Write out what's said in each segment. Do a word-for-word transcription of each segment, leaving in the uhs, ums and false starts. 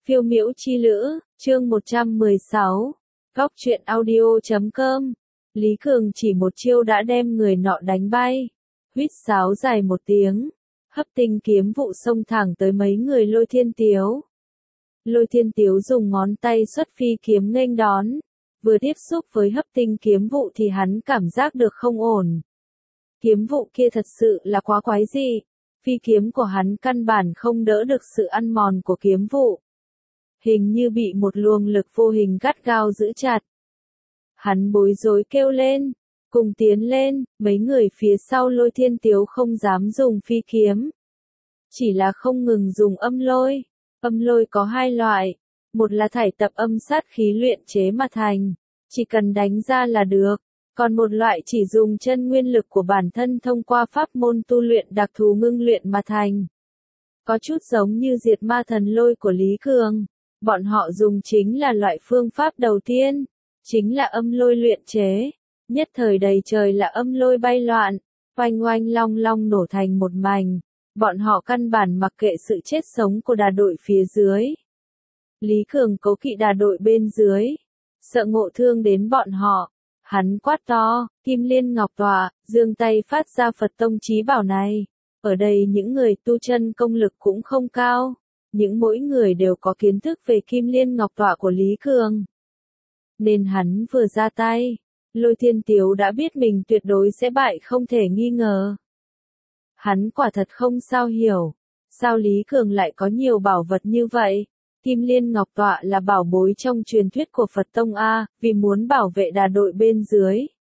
Phiêu miễu chi lữ, chương một trăm mười sáu, góc truyện audio chấm com. Lý Cường chỉ một chiêu đã đem người nọ đánh bay. Huýt sáo dài một tiếng, hấp tinh kiếm vụ xông thẳng tới mấy người Lôi Thiên Tiếu. Lôi Thiên Tiếu dùng ngón tay xuất phi kiếm nghênh đón. Vừa tiếp xúc với hấp tinh kiếm vụ thì hắn cảm giác được không ổn. Kiếm vụ kia thật sự là quá quái dị. Phi kiếm của hắn căn bản không đỡ được sự ăn mòn của kiếm vụ. Hình như bị một luồng lực vô hình gắt gao giữ chặt. Hắn bối rối kêu lên, cùng tiến lên, mấy người phía sau Lôi Thiên Tiếu không dám dùng phi kiếm. Chỉ là không ngừng dùng âm lôi. Âm lôi có hai loại, một là thải tập âm sát khí luyện chế mà thành, chỉ cần đánh ra là được, còn một loại chỉ dùng chân nguyên lực của bản thân thông qua pháp môn tu luyện đặc thù ngưng luyện mà thành. Có chút giống như diệt ma thần lôi của Lý Cường, bọn họ dùng chính là loại phương pháp đầu tiên, chính là âm lôi luyện chế, nhất thời đầy trời là âm lôi bay loạn, oanh oanh long long nổ thành một mảnh. Bọn họ căn bản mặc kệ sự chết sống của đà đội phía dưới. Lý Cường cố kỵ đà đội bên dưới, sợ ngộ thương đến bọn họ. Hắn quát to, Kim Liên Ngọc Tọa, giương tay phát ra Phật tông chí bảo này. Ở đây những người tu chân công lực cũng không cao, những mỗi người đều có kiến thức về Kim Liên Ngọc Tọa của Lý Cường. Nên hắn vừa ra tay, Lôi Thiên Tiếu đã biết mình tuyệt đối sẽ bại không thể nghi ngờ. Hắn quả thật không sao hiểu, sao Lý Cường lại có nhiều bảo vật như vậy. Kim Liên Ngọc Tọa là bảo bối trong truyền thuyết của Phật Tông A, vì muốn bảo vệ đà đội bên dưới.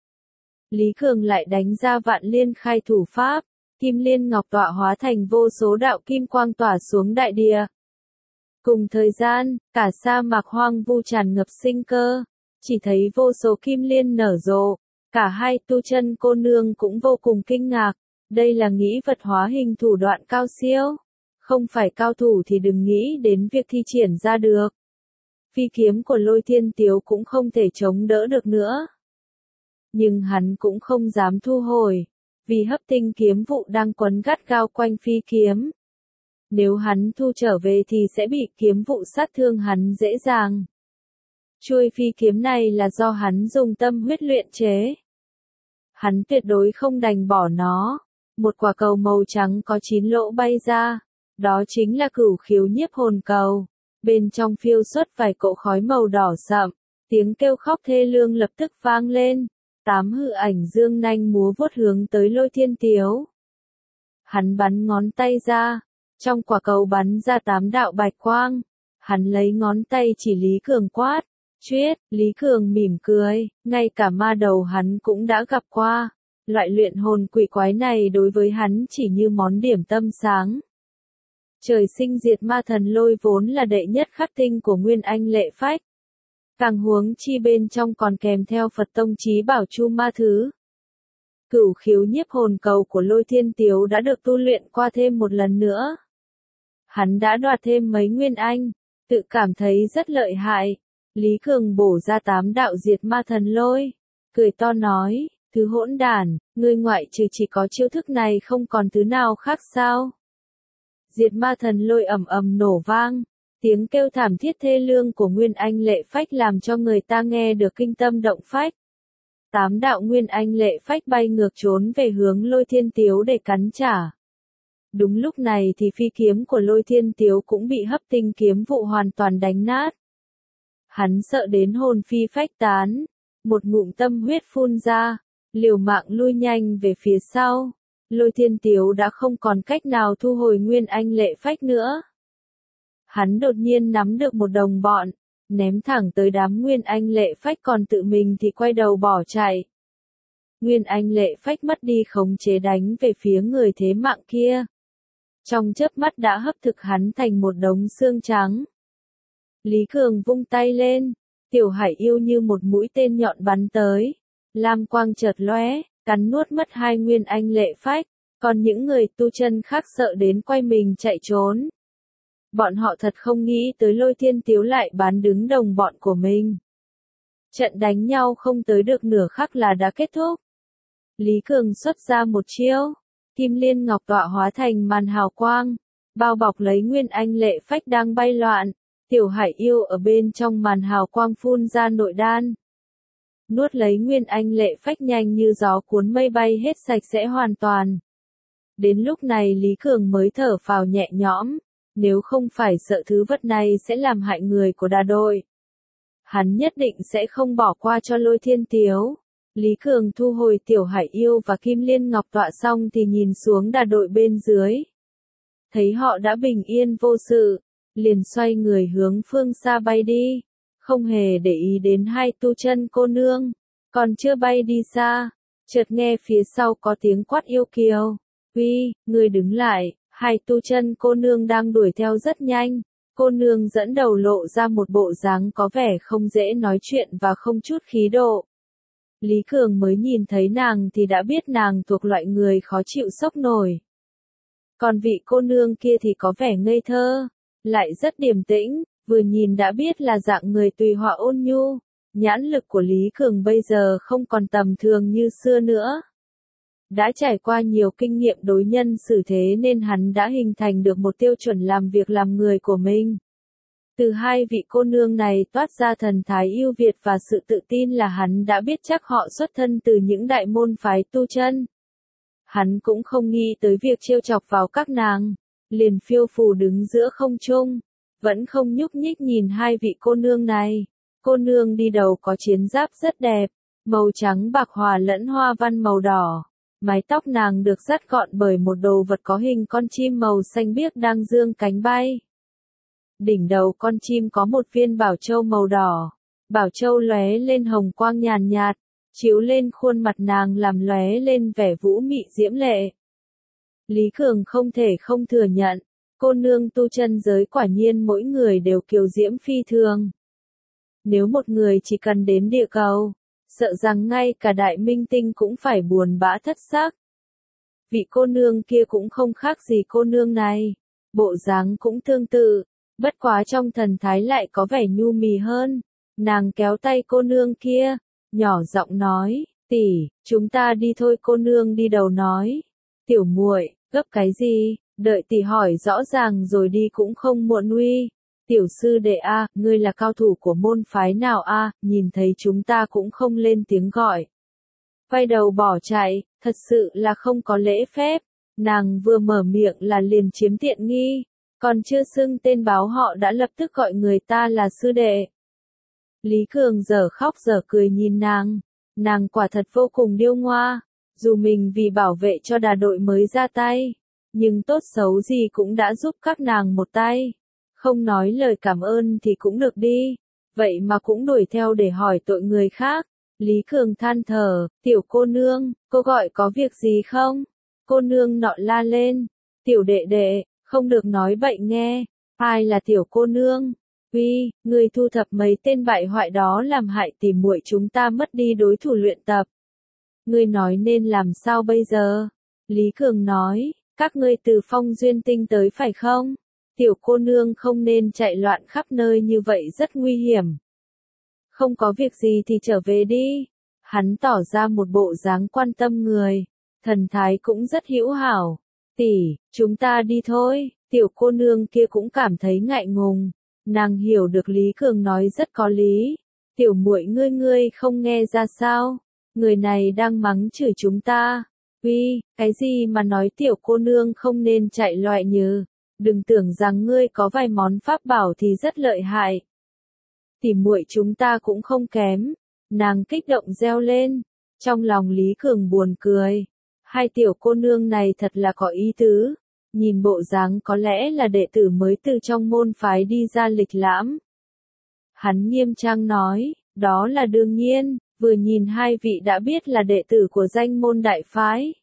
Lý Cường lại đánh ra vạn liên khai thủ pháp, Kim Liên Ngọc Tọa hóa thành vô số đạo kim quang tỏa xuống đại địa. Cùng thời gian, cả sa mạc hoang vu tràn ngập sinh cơ, chỉ thấy vô số kim liên nở rộ, cả hai tu chân cô nương cũng vô cùng kinh ngạc. Đây là nghĩ vật hóa hình thủ đoạn cao siêu. Không phải cao thủ thì đừng nghĩ đến việc thi triển ra được. Phi kiếm của Lôi Thiên Tiếu cũng không thể chống đỡ được nữa. Nhưng hắn cũng không dám thu hồi, vì hấp tinh kiếm vụ đang quấn gắt gao quanh phi kiếm. Nếu hắn thu trở về thì sẽ bị kiếm vụ sát thương hắn dễ dàng. Chuôi phi kiếm này là do hắn dùng tâm huyết luyện chế. Hắn tuyệt đối không đành bỏ nó. Một quả cầu màu trắng có chín lỗ bay ra, đó chính là Cửu Khiếu Nhiếp Hồn Cầu. Bên trong phiêu xuất vài cỗ khói màu đỏ sậm, tiếng kêu khóc thê lương lập tức vang lên. Tám hư ảnh dương nanh múa vuốt hướng tới Lôi Thiên Tiếu. Hắn bắn ngón tay ra, trong quả cầu bắn ra tám đạo bạch quang. Hắn lấy ngón tay chỉ Lý Cường quát, "Chuyết!" Lý Cường mỉm cười, ngay cả ma đầu hắn cũng đã gặp qua. Loại luyện hồn quỷ quái này đối với hắn chỉ như món điểm tâm sáng. Trời sinh diệt ma thần lôi vốn là đệ nhất khắc tinh của Nguyên Anh Lệ Phách. Càng huống chi bên trong còn kèm theo Phật tông chí bảo chu ma thứ. Cửu khiếu nhiếp hồn cầu của Lôi Thiên Tiếu đã được tu luyện qua thêm một lần nữa. Hắn đã đoạt thêm mấy Nguyên Anh, tự cảm thấy rất lợi hại. Lý Cường bổ ra tám đạo diệt ma thần lôi, cười to nói, "Thứ hỗn đản, ngươi ngoại trừ chỉ có chiêu thức này không còn thứ nào khác sao?" Diệt ma thần lôi ầm ầm nổ vang, tiếng kêu thảm thiết thê lương của Nguyên Anh Lệ Phách làm cho người ta nghe được kinh tâm động phách. Tám đạo Nguyên Anh Lệ Phách bay ngược trốn về hướng Lôi Thiên Tiếu để cắn trả. Đúng lúc này thì phi kiếm của Lôi Thiên Tiếu cũng bị hấp tinh kiếm vụ hoàn toàn đánh nát. Hắn sợ đến hồn phi phách tán, một ngụm tâm huyết phun ra, liều mạng lui nhanh về phía sau. Lôi Thiên Tiếu đã không còn cách nào thu hồi Nguyên Anh Lệ Phách nữa. Hắn đột nhiên nắm được một đồng bọn, ném thẳng tới đám Nguyên Anh Lệ Phách, còn tự mình thì quay đầu bỏ chạy. Nguyên Anh Lệ Phách mất đi khống chế đánh về phía người thế mạng kia. Trong chớp mắt đã hấp thực hắn thành một đống xương trắng. Lý Cường vung tay lên, Tiểu Hải Yêu như một mũi tên nhọn bắn tới. Lam quang chợt lóe, cắn nuốt mất hai Nguyên Anh Lệ Phách, còn những người tu chân khác sợ đến quay mình chạy trốn. Bọn họ thật không nghĩ tới Lôi Thiên Tiếu lại bán đứng đồng bọn của mình. Trận đánh nhau không tới được nửa khắc là đã kết thúc. Lý Cường xuất ra một chiêu, Kim Liên Ngọc Tọa hóa thành màn hào quang, bao bọc lấy Nguyên Anh Lệ Phách đang bay loạn. Tiểu Hải Yêu ở bên trong màn hào quang phun ra nội đan. Nuốt lấy nguyên anh lệ phách nhanh như gió cuốn mây bay hết sạch sẽ hoàn toàn. Đến lúc này Lý Cường mới thở phào nhẹ nhõm, nếu không phải sợ thứ vật này sẽ làm hại người của đà đội. Hắn nhất định sẽ không bỏ qua cho Lôi Thiên Tiếu. Lý Cường thu hồi Tiểu Hải Yêu và Kim Liên Ngọc tọa xong thì nhìn xuống đà đội bên dưới. Thấy họ đã bình yên vô sự, liền xoay người hướng phương xa bay đi, không hề để ý đến hai tu chân cô nương, còn chưa bay đi xa, chợt nghe phía sau có tiếng quát yêu kiều. Uy, người đứng lại, hai tu chân cô nương đang đuổi theo rất nhanh, cô nương dẫn đầu lộ ra một bộ dáng có vẻ không dễ nói chuyện và không chút khí độ. Lý Cường mới nhìn thấy nàng thì đã biết nàng thuộc loại người khó chịu sốc nổi. Còn vị cô nương kia thì có vẻ ngây thơ, lại rất điềm tĩnh, vừa nhìn đã biết là dạng người tùy họa ôn nhu. Nhãn lực của Lý Cường bây giờ không còn tầm thường như xưa nữa. Đã trải qua nhiều kinh nghiệm đối nhân xử thế nên hắn đã hình thành được một tiêu chuẩn làm việc làm người của mình. Từ hai vị cô nương này toát ra thần thái ưu việt và sự tự tin là hắn đã biết chắc họ xuất thân từ những đại môn phái tu chân. Hắn cũng không nghĩ tới việc trêu chọc vào các nàng, liền phiêu phù đứng giữa không trung, vẫn không nhúc nhích nhìn hai vị cô nương này. Cô nương đi đầu có chiến giáp rất đẹp, màu trắng bạc hòa lẫn hoa văn màu đỏ. Mái tóc nàng được dắt gọn bởi một đồ vật có hình con chim màu xanh biếc đang dương cánh bay. Đỉnh đầu con chim có một viên bảo châu màu đỏ, bảo châu lóe lên hồng quang nhàn nhạt, chiếu lên khuôn mặt nàng làm lóe lên vẻ vũ mị diễm lệ. Lý Cường không thể không thừa nhận, cô nương tu chân giới quả nhiên mỗi người đều kiều diễm phi thường. Nếu một người chỉ cần đến địa cầu, sợ rằng ngay cả đại minh tinh cũng phải buồn bã thất sắc. Vị cô nương kia cũng không khác gì cô nương này, bộ dáng cũng tương tự, bất quá trong thần thái lại có vẻ nhu mì hơn. Nàng kéo tay cô nương kia, nhỏ giọng nói, tỷ, chúng ta đi thôi. Cô nương đi đầu nói, tiểu muội, gấp cái gì, đợi tỷ hỏi rõ ràng rồi đi cũng không muộn. Uy, tiểu sư đệ a, ngươi là cao thủ của môn phái nào a? Nhìn thấy chúng ta cũng không lên tiếng gọi. Quay đầu bỏ chạy, thật sự là không có lễ phép. Nàng vừa mở miệng là liền chiếm tiện nghi, còn chưa xưng tên báo họ đã lập tức gọi người ta là sư đệ. Lý Cường dở khóc dở cười nhìn nàng, nàng quả thật vô cùng điêu ngoa, dù mình vì bảo vệ cho đà đội mới ra tay, nhưng tốt xấu gì cũng đã giúp các nàng một tay. Không nói lời cảm ơn thì cũng được đi, vậy mà cũng đuổi theo để hỏi tội người khác. Lý Cường than thở, tiểu cô nương, cô gọi có việc gì không? Cô nương nọ la lên, tiểu đệ đệ, không được nói bậy nghe, ai là tiểu cô nương? Uy, người thu thập mấy tên bại hoại đó làm hại tỉ muội chúng ta mất đi đối thủ luyện tập. Ngươi nói nên làm sao bây giờ? Lý Cường nói, các ngươi từ Phong Duyên Tinh tới phải không? Tiểu cô nương không nên chạy loạn khắp nơi như vậy rất nguy hiểm. Không có việc gì thì trở về đi. Hắn tỏ ra một bộ dáng quan tâm người, thần thái cũng rất hữu hảo. Tỷ, chúng ta đi thôi. Tiểu cô nương kia cũng cảm thấy ngại ngùng. Nàng hiểu được Lý Cường nói rất có lý. Tiểu muội ngươi ngươi không nghe ra sao? Người này đang mắng chửi chúng ta. Uy, cái gì mà nói tiểu cô nương không nên chạy loại nhừ. Đừng tưởng rằng ngươi có vài món pháp bảo thì rất lợi hại. Tỉ muội chúng ta cũng không kém. Nàng kích động reo lên. Trong lòng Lý Cường buồn cười. Hai tiểu cô nương này thật là có ý tứ. Nhìn bộ dáng có lẽ là đệ tử mới từ trong môn phái đi ra lịch lãm. Hắn nghiêm trang nói, đó là đương nhiên, vừa nhìn hai vị đã biết là đệ tử của danh môn đại phái.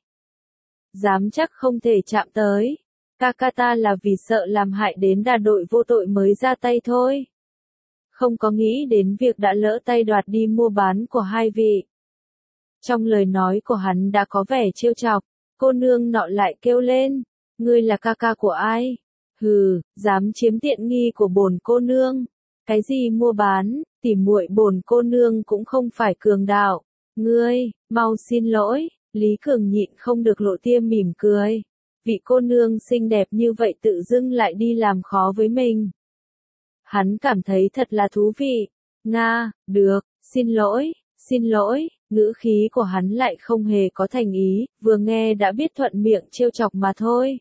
Dám chắc không thể chạm tới. Kakata là vì sợ làm hại đến đà đội vô tội mới ra tay thôi. Không có nghĩ đến việc đã lỡ tay đoạt đi mua bán của hai vị. Trong lời nói của hắn đã có vẻ trêu chọc, cô nương nọ lại kêu lên. Ngươi là ca ca của ai? Hừ, dám chiếm tiện nghi của bổn cô nương. Cái gì mua bán, tỉ muội bổn cô nương cũng không phải cường đạo. Ngươi, mau xin lỗi. Lý Cường nhịn không được lộ tia mỉm cười. Vị cô nương xinh đẹp như vậy tự dưng lại đi làm khó với mình. Hắn cảm thấy thật là thú vị. Nga, được, xin lỗi, xin lỗi, ngữ khí của hắn lại không hề có thành ý, vừa nghe đã biết thuận miệng trêu chọc mà thôi.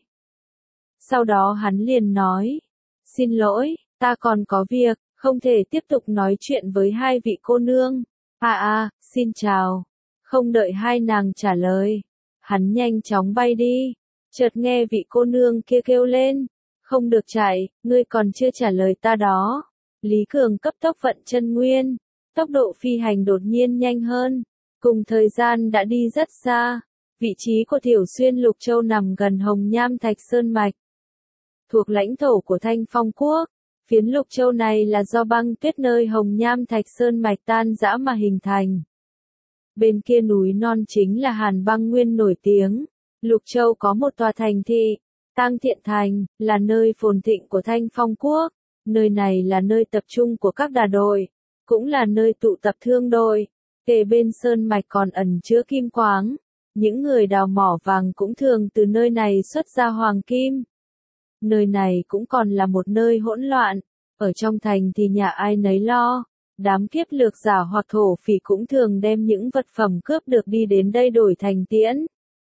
Sau đó hắn liền nói, xin lỗi, ta còn có việc, không thể tiếp tục nói chuyện với hai vị cô nương. À à, xin chào. Không đợi hai nàng trả lời, hắn nhanh chóng bay đi. Chợt nghe vị cô nương kia kêu lên, không được chạy, ngươi còn chưa trả lời ta đó. Lý Cường cấp tốc vận chân nguyên, tốc độ phi hành đột nhiên nhanh hơn, cùng thời gian đã đi rất xa. Vị trí của Tiểu Xuyên Lục Châu nằm gần Hồng Nham Thạch Sơn Mạch, thuộc lãnh thổ của Thanh Phong Quốc. Phiến Lục Châu này là do băng tuyết nơi Hồng Nham Thạch Sơn Mạch tan rã mà hình thành. Bên kia núi non chính là Hàn Băng Nguyên nổi tiếng. Lục Châu có một tòa thành thị, Tang Thiện Thành, là nơi phồn thịnh của Thanh Phong Quốc. Nơi này là nơi tập trung của các đà đội, cũng là nơi tụ tập thương đội. Kề bên sơn mạch còn ẩn chứa kim quáng. Những người đào mỏ vàng cũng thường từ nơi này xuất ra hoàng kim. Nơi này cũng còn là một nơi hỗn loạn. Ở trong thành thì nhà ai nấy lo. Đám kiếp lược giả hoặc thổ phỉ cũng thường đem những vật phẩm cướp được đi đến đây đổi thành tiễn.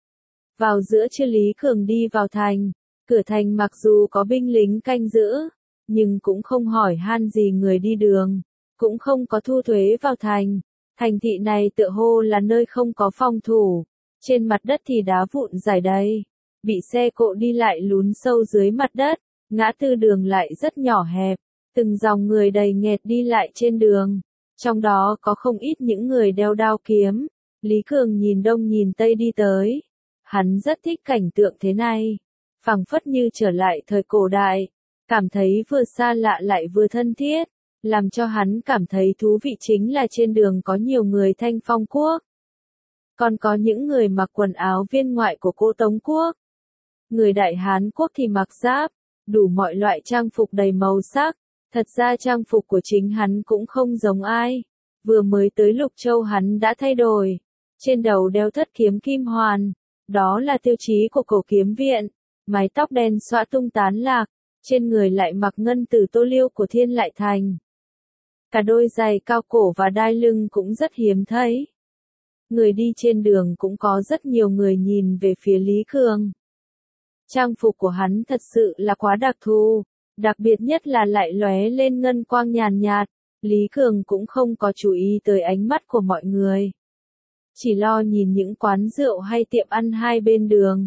Vào giữa trưa Lý Cường đi vào thành. Cửa thành mặc dù có binh lính canh giữ, nhưng cũng không hỏi han gì người đi đường, cũng không có thu thuế vào thành. Thành thị này tựa hồ là nơi không có phòng thủ, trên mặt đất thì đá vụn rải đầy, bị xe cộ đi lại lún sâu dưới mặt đất, ngã tư đường lại rất nhỏ hẹp, từng dòng người đầy nghẹt đi lại trên đường, trong đó có không ít những người đeo đao kiếm. Lý Cường nhìn đông nhìn tây đi tới, hắn rất thích cảnh tượng thế này, phảng phất như trở lại thời cổ đại. Cảm thấy vừa xa lạ lại vừa thân thiết, làm cho hắn cảm thấy thú vị chính là trên đường có nhiều người Thanh Phong Quốc. Còn có những người mặc quần áo viên ngoại của Cô Tống Quốc. Người Đại Hán Quốc thì mặc giáp, đủ mọi loại trang phục đầy màu sắc. Thật ra trang phục của chính hắn cũng không giống ai. Vừa mới tới Lục Châu hắn đã thay đổi. Trên đầu đeo thất kiếm kim hoàn, đó là tiêu chí của cổ kiếm viện. Mái tóc đen xõa tung tán lạc. Trên người lại mặc ngân tử tô liêu của Thiên Lại Thành. Cả đôi giày cao cổ và đai lưng cũng rất hiếm thấy. Người đi trên đường cũng có rất nhiều người nhìn về phía Lý Cường. Trang phục của hắn thật sự là quá đặc thù, đặc biệt nhất là lại lóe lên ngân quang nhàn nhạt. Lý Cường cũng không có chú ý tới ánh mắt của mọi người. Chỉ lo nhìn những quán rượu hay tiệm ăn hai bên đường.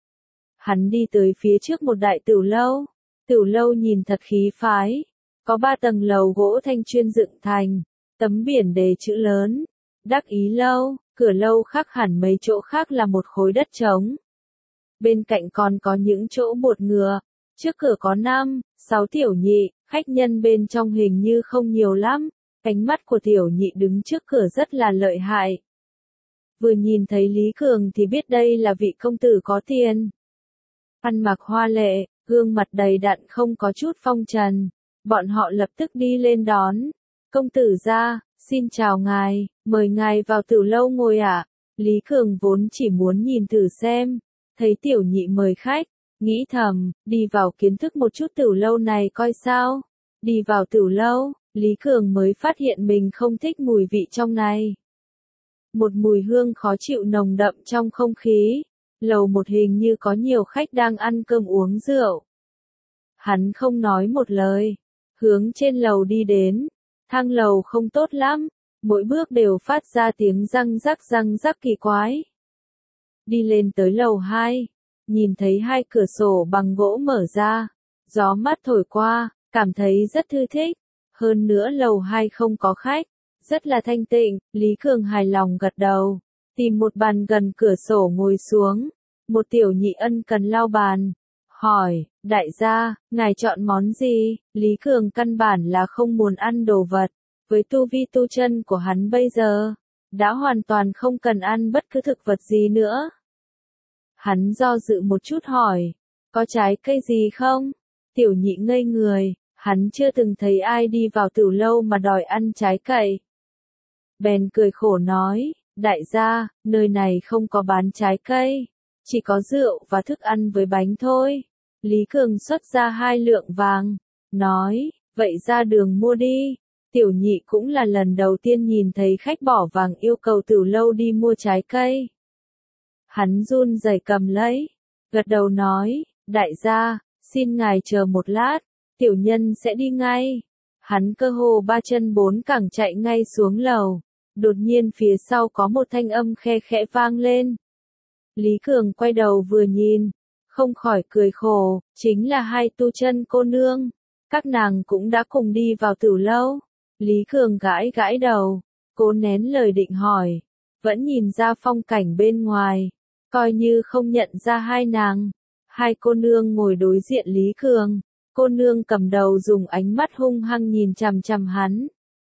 Hắn đi tới phía trước một đại tửu lâu. Tửu lâu nhìn thật khí phái, có ba tầng lầu gỗ thanh chuyên dựng thành, tấm biển đề chữ lớn, Đắc Ý Lâu, cửa lâu khác hẳn mấy chỗ khác là một khối đất trống. Bên cạnh còn có những chỗ bột ngựa, trước cửa có năm, sáu tiểu nhị, khách nhân bên trong hình như không nhiều lắm, ánh mắt của tiểu nhị đứng trước cửa rất là lợi hại. Vừa nhìn thấy Lý Cường thì biết đây là vị công tử có tiền. Ăn mặc hoa lệ, gương mặt đầy đặn không có chút phong trần. Bọn họ lập tức đi lên đón. Công tử gia, xin chào ngài, mời ngài vào tửu lâu ngồi ạ. À? Lý Cường vốn chỉ muốn nhìn thử xem. Thấy tiểu nhị mời khách, nghĩ thầm, đi vào kiến thức một chút tửu lâu này coi sao. Đi vào tửu lâu, Lý Cường mới phát hiện mình không thích mùi vị trong này. Một mùi hương khó chịu nồng đậm trong không khí. Lầu một hình như có nhiều khách đang ăn cơm uống rượu. Hắn không nói một lời, hướng trên lầu đi đến. Thang lầu không tốt lắm, mỗi bước đều phát ra tiếng răng rắc răng rắc kỳ quái. Đi lên tới lầu hai, nhìn thấy hai cửa sổ bằng gỗ mở ra, gió mát thổi qua, cảm thấy rất thư thích. Hơn nữa lầu hai không có khách, rất là thanh tịnh. Lý Cường hài lòng gật đầu, tìm một bàn gần cửa sổ ngồi xuống. Một tiểu nhị ân cần lau bàn, hỏi, đại gia, ngài chọn món gì? Lý Cường căn bản là không muốn ăn đồ vật, với tu vi tu chân của hắn bây giờ, đã hoàn toàn không cần ăn bất cứ thực vật gì nữa. Hắn do dự một chút hỏi, có trái cây gì không? Tiểu nhị ngây người, hắn chưa từng thấy ai đi vào tửu lâu mà đòi ăn trái cây. Bèn cười khổ nói, đại gia, nơi này không có bán trái cây. Chỉ có rượu và thức ăn với bánh thôi. Lý Cường xuất ra hai lượng vàng, nói, vậy ra đường mua đi. Tiểu nhị cũng là lần đầu tiên nhìn thấy khách bỏ vàng yêu cầu từ lâu đi mua trái cây. Hắn run rẩy cầm lấy, gật đầu nói, đại gia, xin ngài chờ một lát, tiểu nhân sẽ đi ngay. Hắn cơ hồ ba chân bốn cẳng chạy ngay xuống lầu, đột nhiên phía sau có một thanh âm khe khẽ vang lên. Lý Cường quay đầu vừa nhìn, không khỏi cười khổ, chính là hai tu chân cô nương, các nàng cũng đã cùng đi vào tử lâu. Lý Cường gãi gãi đầu, cố nén lời định hỏi, vẫn nhìn ra phong cảnh bên ngoài, coi như không nhận ra hai nàng. Hai cô nương ngồi đối diện Lý Cường, cô nương cầm đầu dùng ánh mắt hung hăng nhìn chằm chằm hắn.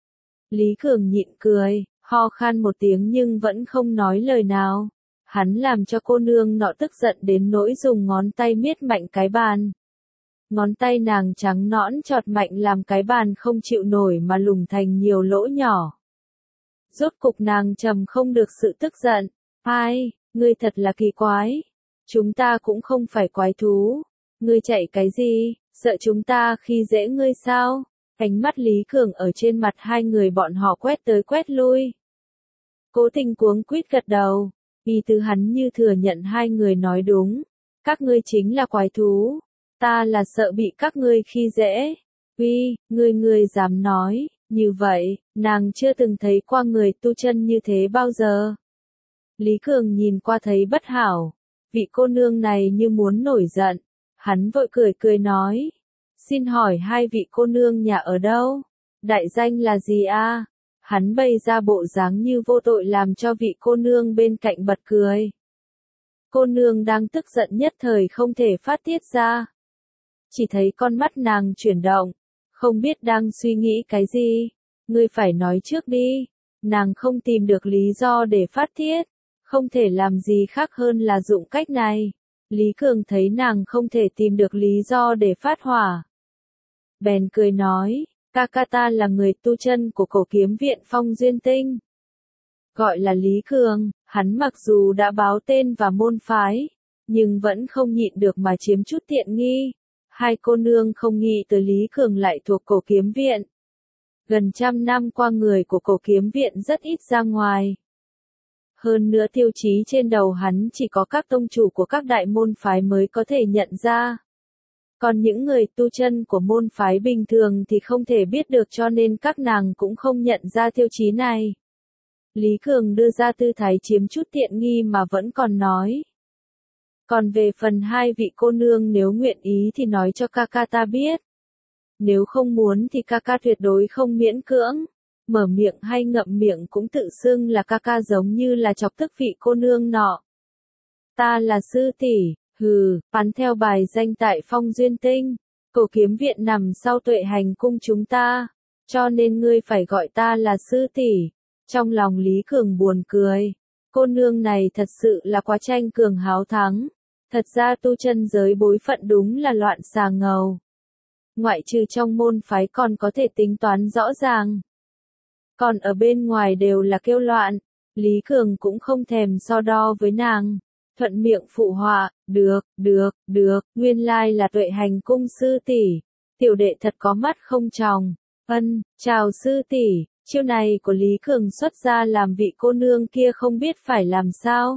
Lý Cường nhịn cười, ho khan một tiếng nhưng vẫn không nói lời nào. Hắn làm cho cô nương nọ tức giận đến nỗi dùng ngón tay miết mạnh cái bàn. Ngón tay nàng trắng nõn chọt mạnh làm cái bàn không chịu nổi mà lủng thành nhiều lỗ nhỏ. Rốt cục nàng trầm không được sự tức giận. Ai, ngươi thật là kỳ quái. Chúng ta cũng không phải quái thú. Ngươi chạy cái gì, sợ chúng ta khi dễ ngươi sao? Ánh mắt Lý Cường ở trên mặt hai người bọn họ quét tới quét lui. Cố Tình cuống quýt gật đầu, ý tứ hắn như thừa nhận hai người nói đúng. Các ngươi chính là quái thú. Ta là sợ bị các ngươi khi dễ. Uy, ngươi ngươi dám nói, như vậy, nàng chưa từng thấy qua người tu chân như thế bao giờ. Lý Cường nhìn qua thấy bất hảo, vị cô nương này như muốn nổi giận. Hắn vội cười cười nói, xin hỏi hai vị cô nương nhà ở đâu? Đại danh là gì a? Hắn bày ra bộ dáng như vô tội làm cho vị cô nương bên cạnh bật cười. Cô nương đang tức giận nhất thời không thể phát tiết ra. Chỉ thấy con mắt nàng chuyển động, không biết đang suy nghĩ cái gì. Ngươi phải nói trước đi. Nàng không tìm được lý do để phát tiết, không thể làm gì khác hơn là dụng cách này. Lý Cường thấy nàng không thể tìm được lý do để phát hỏa, bèn cười nói, ca ca ta là người tu chân của cổ kiếm viện Phong Duyên Tinh. Gọi là Lý Cường, hắn mặc dù đã báo tên và môn phái, nhưng vẫn không nhịn được mà chiếm chút tiện nghi. Hai cô nương không nghĩ tới Lý Cường lại thuộc cổ kiếm viện. Gần trăm năm qua người của cổ kiếm viện rất ít ra ngoài. Hơn nữa tiêu chí trên đầu hắn chỉ có các tông chủ của các đại môn phái mới có thể nhận ra. Còn những người tu chân của môn phái bình thường thì không thể biết được cho nên các nàng cũng không nhận ra tiêu chí này. Lý Cường đưa ra tư thái chiếm chút tiện nghi mà vẫn còn nói. Còn về phần hai vị cô nương nếu nguyện ý thì nói cho ca ca ta biết. Nếu không muốn thì ca ca tuyệt đối không miễn cưỡng. Mở miệng hay ngậm miệng cũng tự xưng là ca ca giống như là chọc tức vị cô nương nọ. Ta là sư tỷ, hừ, bắn theo bài danh tại Phong Duyên Tinh. Cổ kiếm viện nằm sau Tuệ Hành cung chúng ta, cho nên ngươi phải gọi ta là sư tỷ. Trong lòng Lý Cường buồn cười. Cô nương này thật sự là quá tranh cường háo thắng. Thật ra tu chân giới bối phận đúng là loạn xà ngầu. Ngoại trừ trong môn phái còn có thể tính toán rõ ràng. Còn ở bên ngoài đều là kêu loạn. Lý Cường cũng không thèm so đo với nàng. Thuận miệng phụ họa, được, được, được, nguyên lai là Tuệ Hành cung sư tỷ. Tiểu đệ thật có mắt không tròng. Ân, chào sư tỷ. Chiêu này của Lý Cường xuất ra làm vị cô nương kia không biết phải làm sao.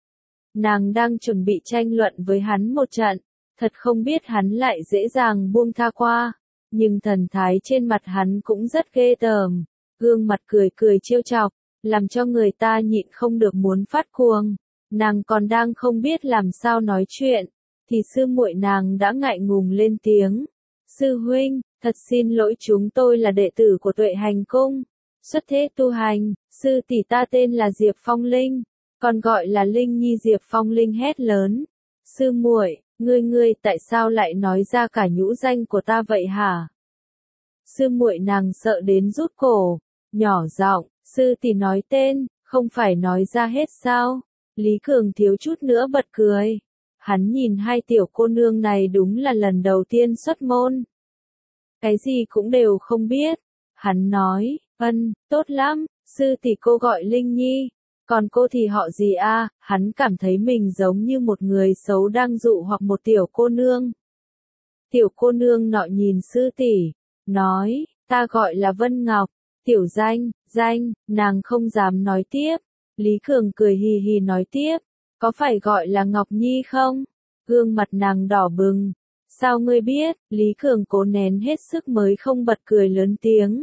Nàng đang chuẩn bị tranh luận với hắn một trận, thật không biết hắn lại dễ dàng buông tha qua, nhưng thần thái trên mặt hắn cũng rất ghê tởm, gương mặt cười cười trêu chọc, làm cho người ta nhịn không được muốn phát cuồng. Nàng còn đang không biết làm sao nói chuyện, thì sư muội nàng đã ngại ngùng lên tiếng. Sư huynh, thật xin lỗi chúng tôi là đệ tử của Tuệ Hành cung. Xuất thế tu hành, sư tỷ ta tên là Diệp Phong Linh, còn gọi là Linh Nhi. Diệp Phong Linh hét lớn. Sư muội, ngươi ngươi tại sao lại nói ra cả nhũ danh của ta vậy hả? Sư muội nàng sợ đến rút cổ, nhỏ giọng, sư tỷ nói tên, không phải nói ra hết sao? Lý Cường thiếu chút nữa bật cười. Hắn nhìn hai tiểu cô nương này đúng là lần đầu tiên xuất môn. Cái gì cũng đều không biết. Hắn nói, ân, tốt lắm, sư tỷ cô gọi Linh Nhi. Còn cô thì họ gì a? Hắn cảm thấy mình giống như một người xấu đang dụ hoặc một tiểu cô nương. Tiểu cô nương nọ nhìn sư tỷ, nói, ta gọi là Vân Ngọc, tiểu danh, danh, nàng không dám nói tiếp. Lý Cường cười hì hì nói tiếp, có phải gọi là Ngọc Nhi không? Gương mặt nàng đỏ bừng. Sao ngươi biết? Lý Cường cố nén hết sức mới không bật cười lớn tiếng.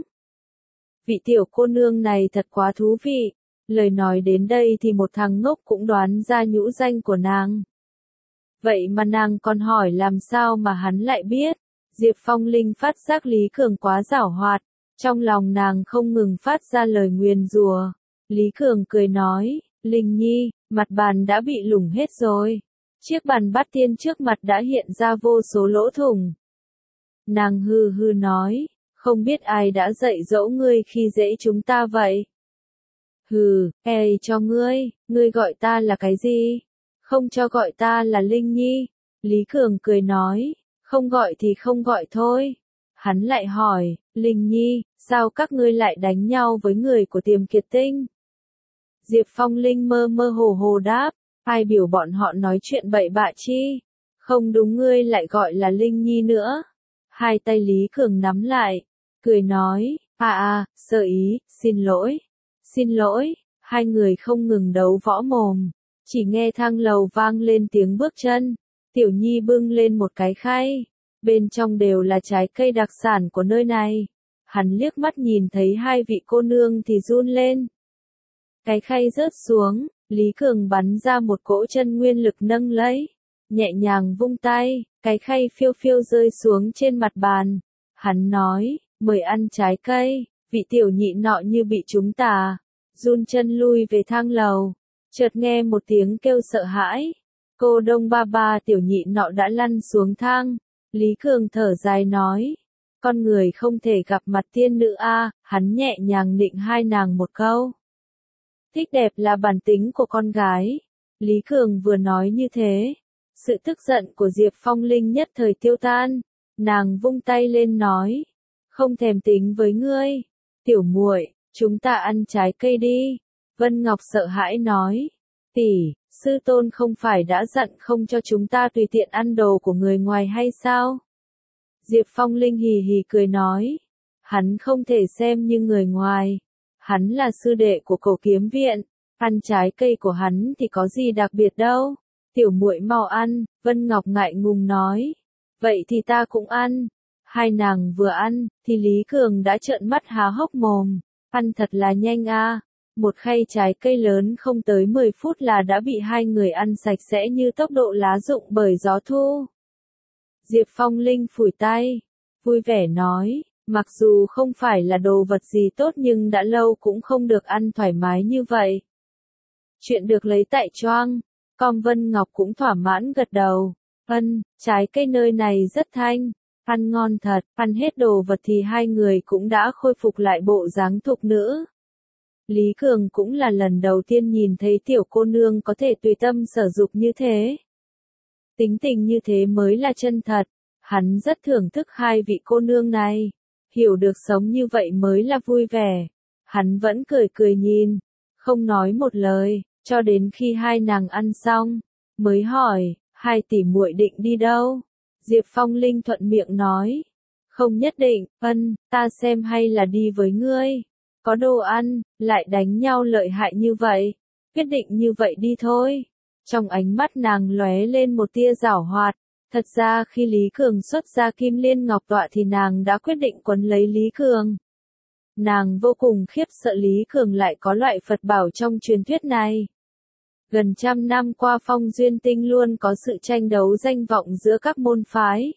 Vị tiểu cô nương này thật quá thú vị. Lời nói đến đây thì một thằng ngốc cũng đoán ra nhũ danh của nàng. Vậy mà nàng còn hỏi làm sao mà hắn lại biết. Diệp Phong Linh phát giác Lý Cường quá giảo hoạt. Trong lòng nàng không ngừng phát ra lời nguyền rủa. Lý Cường cười nói, Linh Nhi, mặt bàn đã bị lủng hết rồi. Chiếc bàn bát tiên trước mặt đã hiện ra vô số lỗ thủng. Nàng hư hư nói, không biết ai đã dạy dỗ ngươi khi dễ chúng ta vậy. Hừ, ê cho ngươi, ngươi gọi ta là cái gì? Không cho gọi ta là Linh Nhi. Lý Cường cười nói, không gọi thì không gọi thôi. Hắn lại hỏi, Linh Nhi, sao các ngươi lại đánh nhau với người của Tiềm Kiệt Tinh? Diệp Phong Linh mơ mơ hồ hồ đáp, ai biểu bọn họ nói chuyện bậy bạ chi? Không đúng, ngươi lại gọi là Linh Nhi nữa. Hai tay Lý Cường nắm lại, cười nói, à à, sơ ý, xin lỗi, xin lỗi. Hai người không ngừng đấu võ mồm, chỉ nghe thang lầu vang lên tiếng bước chân. Tiểu Nhi bưng lên một cái khay, bên trong đều là trái cây đặc sản của nơi này. Hắn liếc mắt nhìn thấy hai vị cô nương thì run lên. Cái khay rớt xuống, Lý Cường bắn ra một cỗ chân nguyên lực nâng lấy, nhẹ nhàng vung tay, cái khay phiêu phiêu rơi xuống trên mặt bàn. Hắn nói, mời ăn trái cây. Vị tiểu nhị nọ như bị trúng tà, run chân lui về thang lầu, chợt nghe một tiếng kêu sợ hãi. Cô Đông Ba Ba, tiểu nhị nọ đã lăn xuống thang. Lý Cường thở dài nói, con người không thể gặp mặt tiên nữ a. Hắn nhẹ nhàng nịnh hai nàng một câu. Thích đẹp là bản tính của con gái. Lý Cường vừa nói như thế, sự tức giận của Diệp Phong Linh nhất thời tiêu tan. Nàng vung tay lên nói, không thèm tính với ngươi. Tiểu muội, chúng ta ăn trái cây đi. Vân Ngọc sợ hãi nói, tỷ, sư tôn không phải đã dặn không cho chúng ta tùy tiện ăn đồ của người ngoài hay sao? Diệp Phong Linh hì hì cười nói, hắn không thể xem như người ngoài. Hắn là sư đệ của Cổ Kiếm Viện, ăn trái cây của hắn thì có gì đặc biệt đâu. Tiểu muội mau ăn, Vân Ngọc ngại ngùng nói. Vậy thì ta cũng ăn. Hai nàng vừa ăn, thì Lý Cường đã trợn mắt há hốc mồm. Ăn thật là nhanh a. Một khay trái cây lớn không tới mười phút là đã bị hai người ăn sạch sẽ như tốc độ lá rụng bởi gió thu. Diệp Phong Linh phủi tay, vui vẻ nói, mặc dù không phải là đồ vật gì tốt nhưng đã lâu cũng không được ăn thoải mái như vậy. Chuyện được lấy tại Choang, com Vân Ngọc cũng thỏa mãn gật đầu. Vân, trái cây nơi này rất thanh, ăn ngon thật. Ăn hết đồ vật thì hai người cũng đã khôi phục lại bộ dáng thục nữ. Lý Cường cũng là lần đầu tiên nhìn thấy tiểu cô nương có thể tùy tâm sở dục như thế. Tính tình như thế mới là chân thật. Hắn rất thưởng thức hai vị cô nương này. Hiểu được sống như vậy mới là vui vẻ. Hắn vẫn cười cười nhìn, không nói một lời, cho đến khi hai nàng ăn xong, mới hỏi, hai tỷ muội định đi đâu? Diệp Phong Linh thuận miệng nói, không nhất định, Vân, ta xem hay là đi với ngươi. Có đồ ăn, lại đánh nhau lợi hại như vậy, quyết định như vậy đi thôi. Trong ánh mắt nàng lóe lên một tia giảo hoạt. Thật ra khi Lý Cường xuất ra Kim Liên Ngọc Tọa thì nàng đã quyết định quấn lấy Lý Cường. Nàng vô cùng khiếp sợ Lý Cường lại có loại Phật bảo trong truyền thuyết này. Gần trăm năm qua Phong Duyên Tinh luôn có sự tranh đấu danh vọng giữa các môn phái.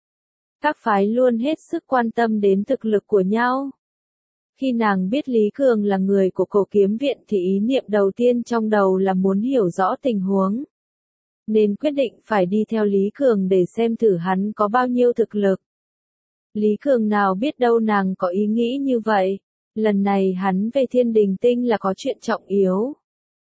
Các phái luôn hết sức quan tâm đến thực lực của nhau. Khi nàng biết Lý Cường là người của Cổ Kiếm Viện thì ý niệm đầu tiên trong đầu là muốn hiểu rõ tình huống. Nên quyết định phải đi theo Lý Cường để xem thử hắn có bao nhiêu thực lực. Lý Cường nào biết đâu nàng có ý nghĩ như vậy. Lần này hắn về Thiên Đình Tinh là có chuyện trọng yếu.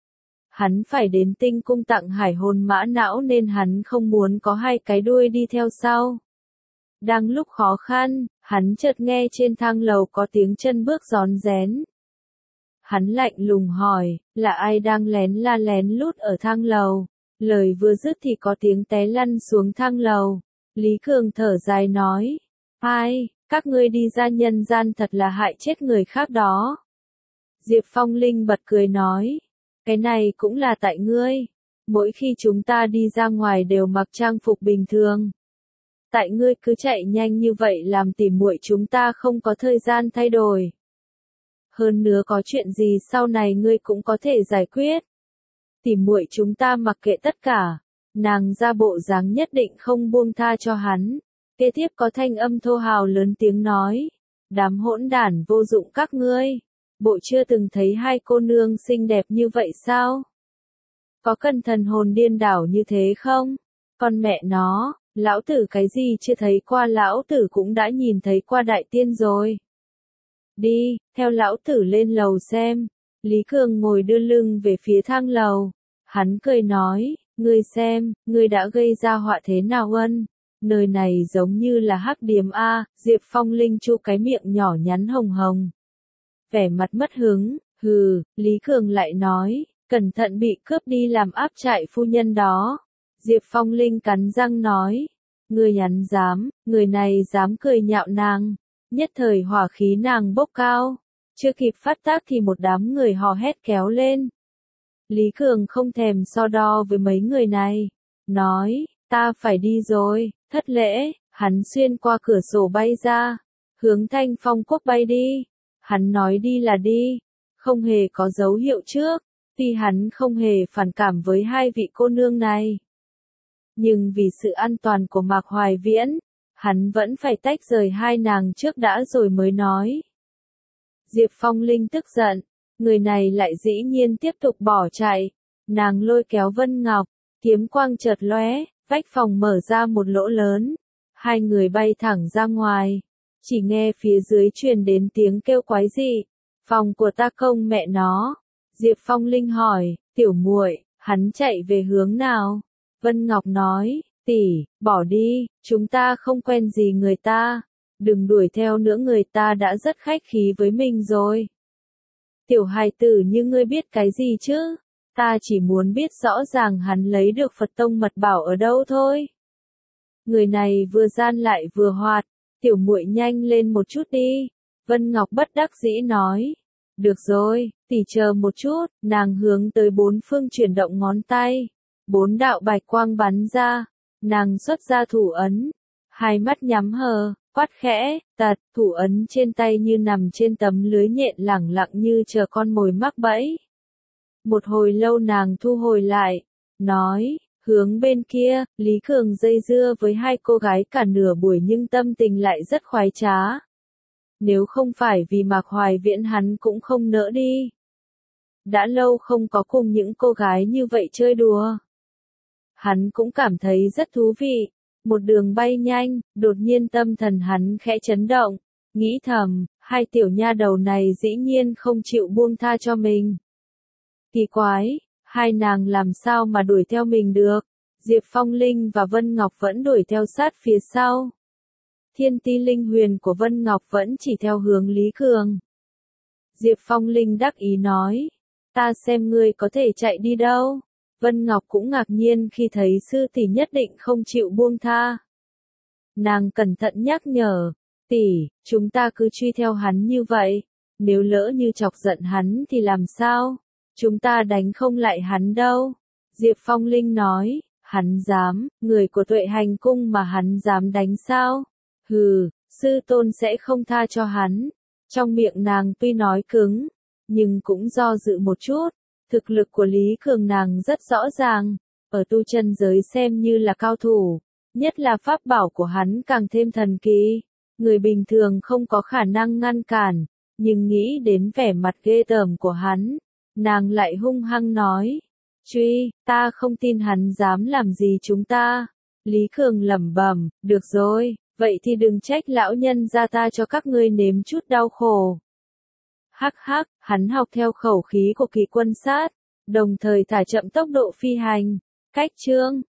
Hắn phải đến tinh cung tặng hải hồn mã não nên hắn không muốn có hai cái đuôi đi theo sau. Đang lúc khó khăn, hắn chợt nghe trên thang lầu có tiếng chân bước rón rén. Hắn lạnh lùng hỏi, là ai đang lén la lén lút ở thang lầu? Lời vừa dứt thì có tiếng té lăn xuống thang lầu. Lý Cường thở dài nói, ai, các ngươi đi ra nhân gian thật là hại chết người khác đó. Diệp Phong Linh bật cười nói, cái này cũng là tại ngươi, mỗi khi chúng ta đi ra ngoài đều mặc trang phục bình thường. Tại ngươi cứ chạy nhanh như vậy làm tỉ muội chúng ta không có thời gian thay đổi. Hơn nữa có chuyện gì sau này ngươi cũng có thể giải quyết. Tỉ muội chúng ta mặc kệ tất cả, nàng ra bộ dáng nhất định không buông tha cho hắn. Kế tiếp có thanh âm thô hào lớn tiếng nói, đám hỗn đản vô dụng các ngươi, bộ chưa từng thấy hai cô nương xinh đẹp như vậy sao? Có cần thần hồn điên đảo như thế không? Con mẹ nó, lão tử cái gì chưa thấy qua, lão tử cũng đã nhìn thấy qua đại tiên rồi. Đi, theo lão tử lên lầu xem. Lý Cường ngồi đưa lưng về phía thang lầu. Hắn cười nói, ngươi xem, ngươi đã gây ra họa thế nào ân? Nơi này giống như là hắc điếm A. Diệp Phong Linh chu cái miệng nhỏ nhắn hồng hồng. Vẻ mặt mất hứng, hừ, Lý Cường lại nói, cẩn thận bị cướp đi làm áp trại phu nhân đó. Diệp Phong Linh cắn răng nói, người nhắn dám, người này dám cười nhạo nàng. Nhất thời hỏa khí nàng bốc cao, chưa kịp phát tác thì một đám người hò hét kéo lên. Lý Cường không thèm so đo với mấy người này, nói, ta phải đi rồi, thất lễ, hắn xuyên qua cửa sổ bay ra, hướng Thanh Phong Quốc bay đi. Hắn nói đi là đi, không hề có dấu hiệu trước, tuy hắn không hề phản cảm với hai vị cô nương này. Nhưng vì sự an toàn của Mạc Hoài Viễn, hắn vẫn phải tách rời hai nàng trước đã rồi mới nói. Diệp Phong Linh tức giận, người này lại dĩ nhiên tiếp tục bỏ chạy, nàng lôi kéo Vân Ngọc, kiếm quang chợt lóe, vách phòng mở ra một lỗ lớn, hai người bay thẳng ra ngoài, chỉ nghe phía dưới truyền đến tiếng kêu quái dị, phòng của ta công mẹ nó. Diệp Phong Linh hỏi, tiểu muội, hắn chạy về hướng nào? Vân Ngọc nói, tỷ, bỏ đi, chúng ta không quen gì người ta, đừng đuổi theo nữa, người ta đã rất khách khí với mình rồi. Tiểu hài tử như ngươi biết cái gì chứ? Ta chỉ muốn biết rõ ràng hắn lấy được Phật tông mật bảo ở đâu thôi. Người này vừa gian lại vừa hoạt, tiểu muội nhanh lên một chút đi. Vân Ngọc bất đắc dĩ nói. Được rồi, tỷ chờ một chút, nàng hướng tới bốn phương chuyển động ngón tay. Bốn đạo bạch quang bắn ra, nàng xuất ra thủ ấn, hai mắt nhắm hờ, quát khẽ, tạt, thủ ấn trên tay như nằm trên tấm lưới nhện lẳng lặng như chờ con mồi mắc bẫy. Một hồi lâu nàng thu hồi lại, nói, hướng bên kia, Lý Cường dây dưa với hai cô gái cả nửa buổi nhưng tâm tình lại rất khoái trá. Nếu không phải vì Mạc Hoài Viễn hắn cũng không nỡ đi. Đã lâu không có cùng những cô gái như vậy chơi đùa. Hắn cũng cảm thấy rất thú vị. Một đường bay nhanh, đột nhiên tâm thần hắn khẽ chấn động, nghĩ thầm, hai tiểu nha đầu này dĩ nhiên không chịu buông tha cho mình. Kỳ quái, hai nàng làm sao mà đuổi theo mình được? Diệp Phong Linh và Vân Ngọc vẫn đuổi theo sát phía sau. Thiên ti linh huyền của Vân Ngọc vẫn chỉ theo hướng Lý Cường. Diệp Phong Linh đắc ý nói, ta xem ngươi có thể chạy đi đâu. Vân Ngọc cũng ngạc nhiên khi thấy sư tỷ nhất định không chịu buông tha. Nàng cẩn thận nhắc nhở, tỷ, chúng ta cứ truy theo hắn như vậy, nếu lỡ như chọc giận hắn thì làm sao? Chúng ta đánh không lại hắn đâu. Diệp Phong Linh nói, hắn dám, người của Tuệ Hành Cung mà hắn dám đánh sao? Hừ, sư tôn sẽ không tha cho hắn. Trong miệng nàng tuy nói cứng, nhưng cũng do dự một chút. Thực lực của Lý Cường nàng rất rõ ràng, ở tu chân giới xem như là cao thủ, nhất là pháp bảo của hắn càng thêm thần kỳ, người bình thường không có khả năng ngăn cản, nhưng nghĩ đến vẻ mặt ghê tởm của hắn, nàng lại hung hăng nói, truy, ta không tin hắn dám làm gì chúng ta. Lý Cường lẩm bẩm, được rồi, vậy thì đừng trách lão nhân gia ta cho các ngươi nếm chút đau khổ. Hắc hắc, hắn học theo khẩu khí của Kỳ Quân Sát, đồng thời thả chậm tốc độ phi hành. Cách chương